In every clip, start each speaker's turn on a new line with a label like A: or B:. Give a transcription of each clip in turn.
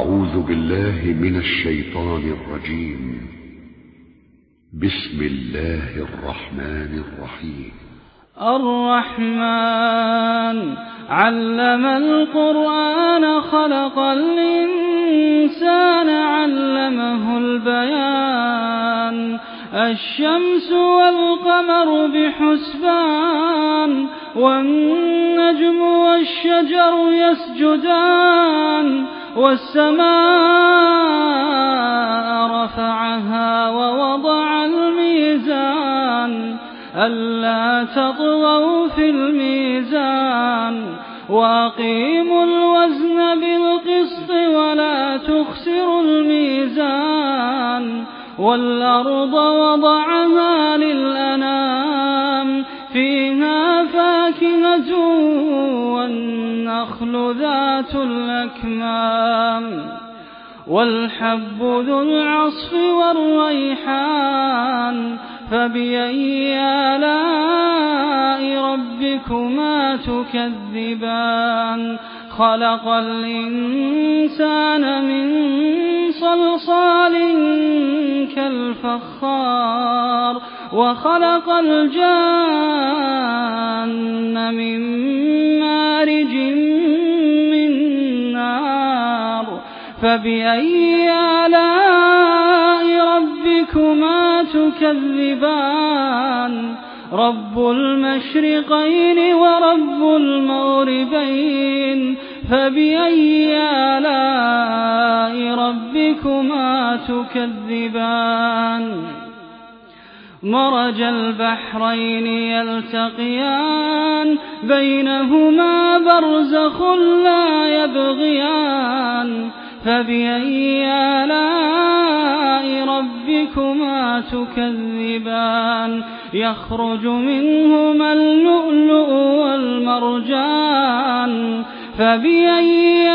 A: أعوذ بالله من الشيطان الرجيم. بسم الله الرحمن الرحيم.
B: الرحمن علم القرآن خلق الإنسان علمه البيان. الشمس والقمر بحسبان والنجم والشجر يسجدان. والسماء رفعها ووضع الميزان ألا تطغوا في الميزان وأقيموا الوزن بالقسط ولا تخسروا الميزان. والأرض وضعها للأنام فيها فاكهة والنخل ذات الأكمام والحب ذو العصف والريحان. فبأي آلاء ربكما تكذبان. خلق الإنسان من صلصال كالفخار وخلق الجان من مارج من نار. فبأي آلاء ربكما تكذبان. رب المشرقين ورب المغربين. فبأي آلاء ربكما تكذبان. مرج البحرين يلتقيان بينهما برزخ لا يبغيان. فبأي آلاء ربكما تكذبان. يخرج منهما اللؤلؤ والمرجان. فبأي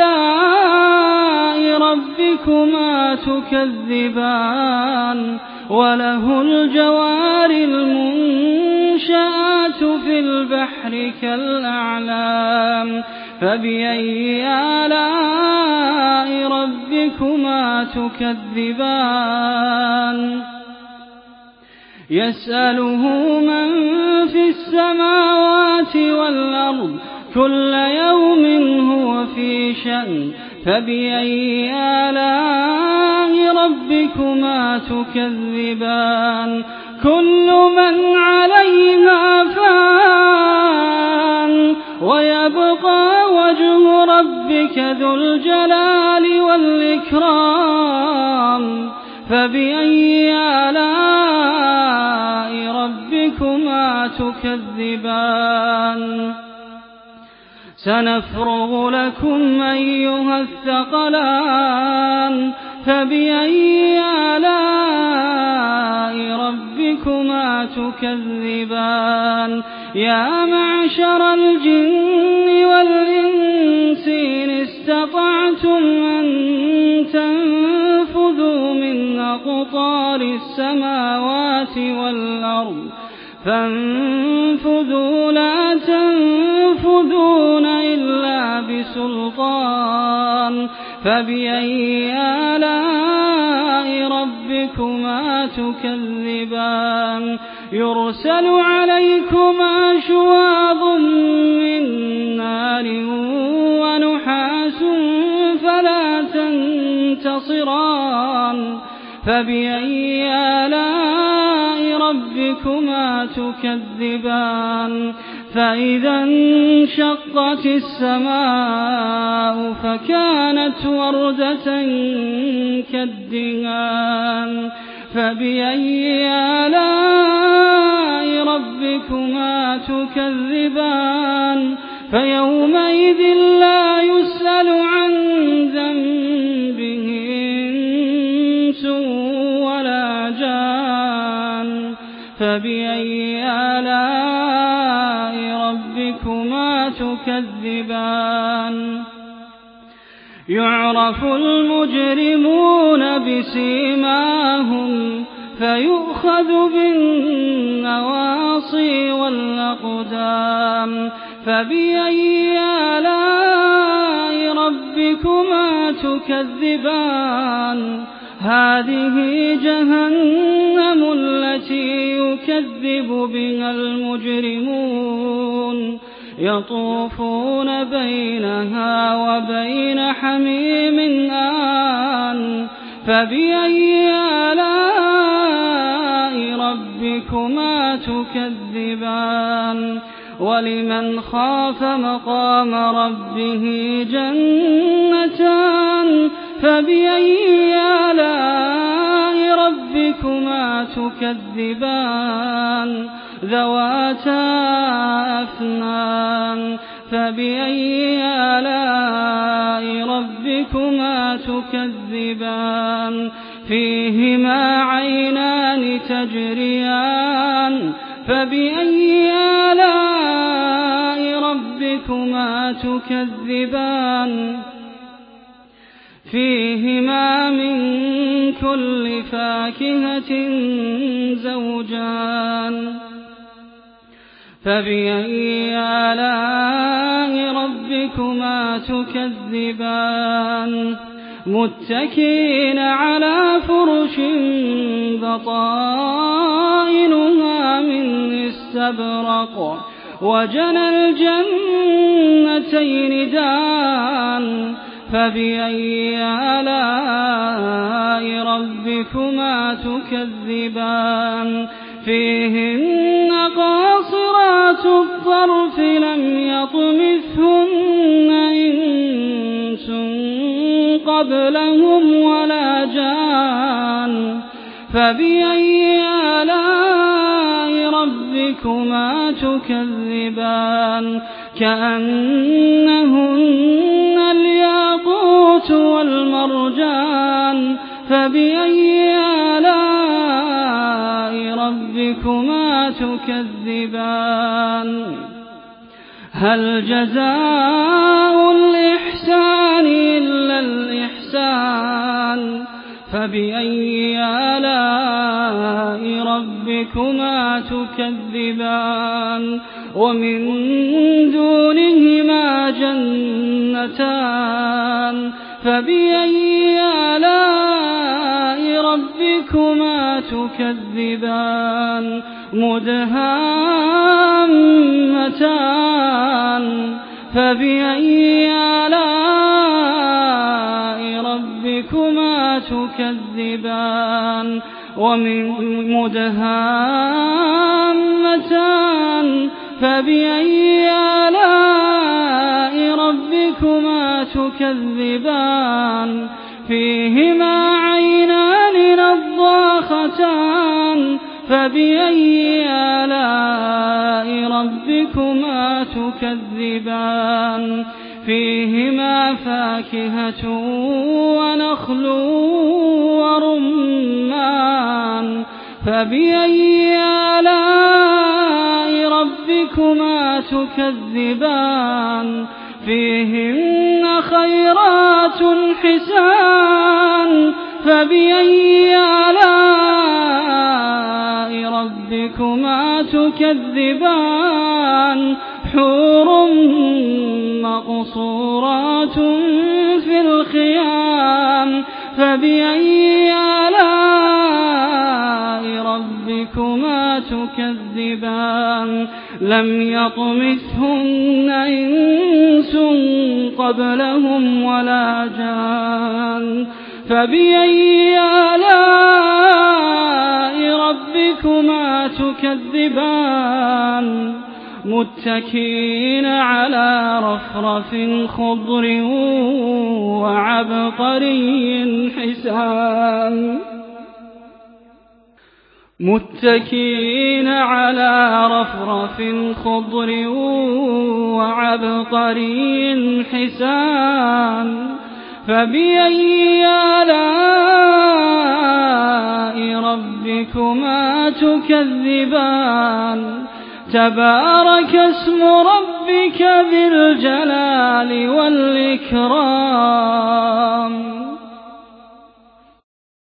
B: آلاء ربكما تكذبان. وله الجوار المنشآت في البحر كالأعلام. فبأي آلاء ربكما تكذبان. يسأله من في السماوات والأرض كل يوم هو في شأن. فبأي آلاء ربكما تكذبان. كل من عليها فان ويبقى وجه ربك ذو الجلال والإكرام. فبأي آلاء ربكما تكذبان. سنفرغ لكم أيها الثقلان. فبأي آلاء ربكما تكذبان. يا معشر الجن والإنس إن استطعتم أن تنفذوا من أقطار السماوات والأرض فانفذوا لا تنفذون إلا بسلطان. فبأي آلاء ربكما تكذبان. يرسل عليكما شواظ من نار ونحاس فلا تنتصران. فبأي آلاء ربكما تكذبان. فإذا انشقت السماء فكانت وردة كالدهان. فبأي آلاء ربكما تكذبان. فيومئذ لا يسأل عن ذنبه إنس ولا جان. فبأي آلاء ربكما تكذبان. يعرف المجرمون بسيماهم فيؤخذ بالنواصي والأقدام. فبأي آلاء ربكما تكذبان هذه جهنم التي يكذب بها المجرمون يطوفون بينها وبين حميم آن فبأي آلاء ربكما تكذبان ولمن خاف مقام ربه جنتان فبأي آلاء ربكما تكذبان ذواتا أفنان فبأي آلاء ربكما تكذبان فيهما عينان تجريان فبأي آلاء ربكما تكذبان فيهما من كل فاكهة زوجان فبأي آلاء ربكما تكذبان متكئين على فرش بطائنها من استبرق وجنى الجنتين دان فبأي آلاء ربكما تكذبان فيهن قاصرات الطرف لم يطمثهن إنس قبلهم ولا جان فبأي آلاء ربكما تكذبان كأنهن الياقوت والمرجان فبأي آلاء ربكما تكذبان هل جزاء الإحسان إلا الإحسان فبأي آلاء ربكما تكذبان ومن دونهما جنتان فبأي آلاء ربكما تكذبان مدهامتان فبأي آلاء ربكما تكذبان ومن مدهامتان فبأي آلاء ربكما تكذبان فيهما عينان نضاختان فبأي آلاء ربكما تكذبان فيهما فاكهة ونخل ورمان فبأي آلاء ربكما تكذبان فيهن خيرات حسان فبأي آلاء ربكما تكذبان حور مقصورات في الخيام فبأي آلاء ربكما تكذبان لم يطمثهن إنس قبلهم ولا جان فبأي آلاء ربكما تكذبان متكئين على رفرف خضر وعبقري حسان متكئين على رفرف خضر وعبقري حسان فبأي آلاء ربكما تكذبان تبارك اسم ربك ذي الجلال والإكرام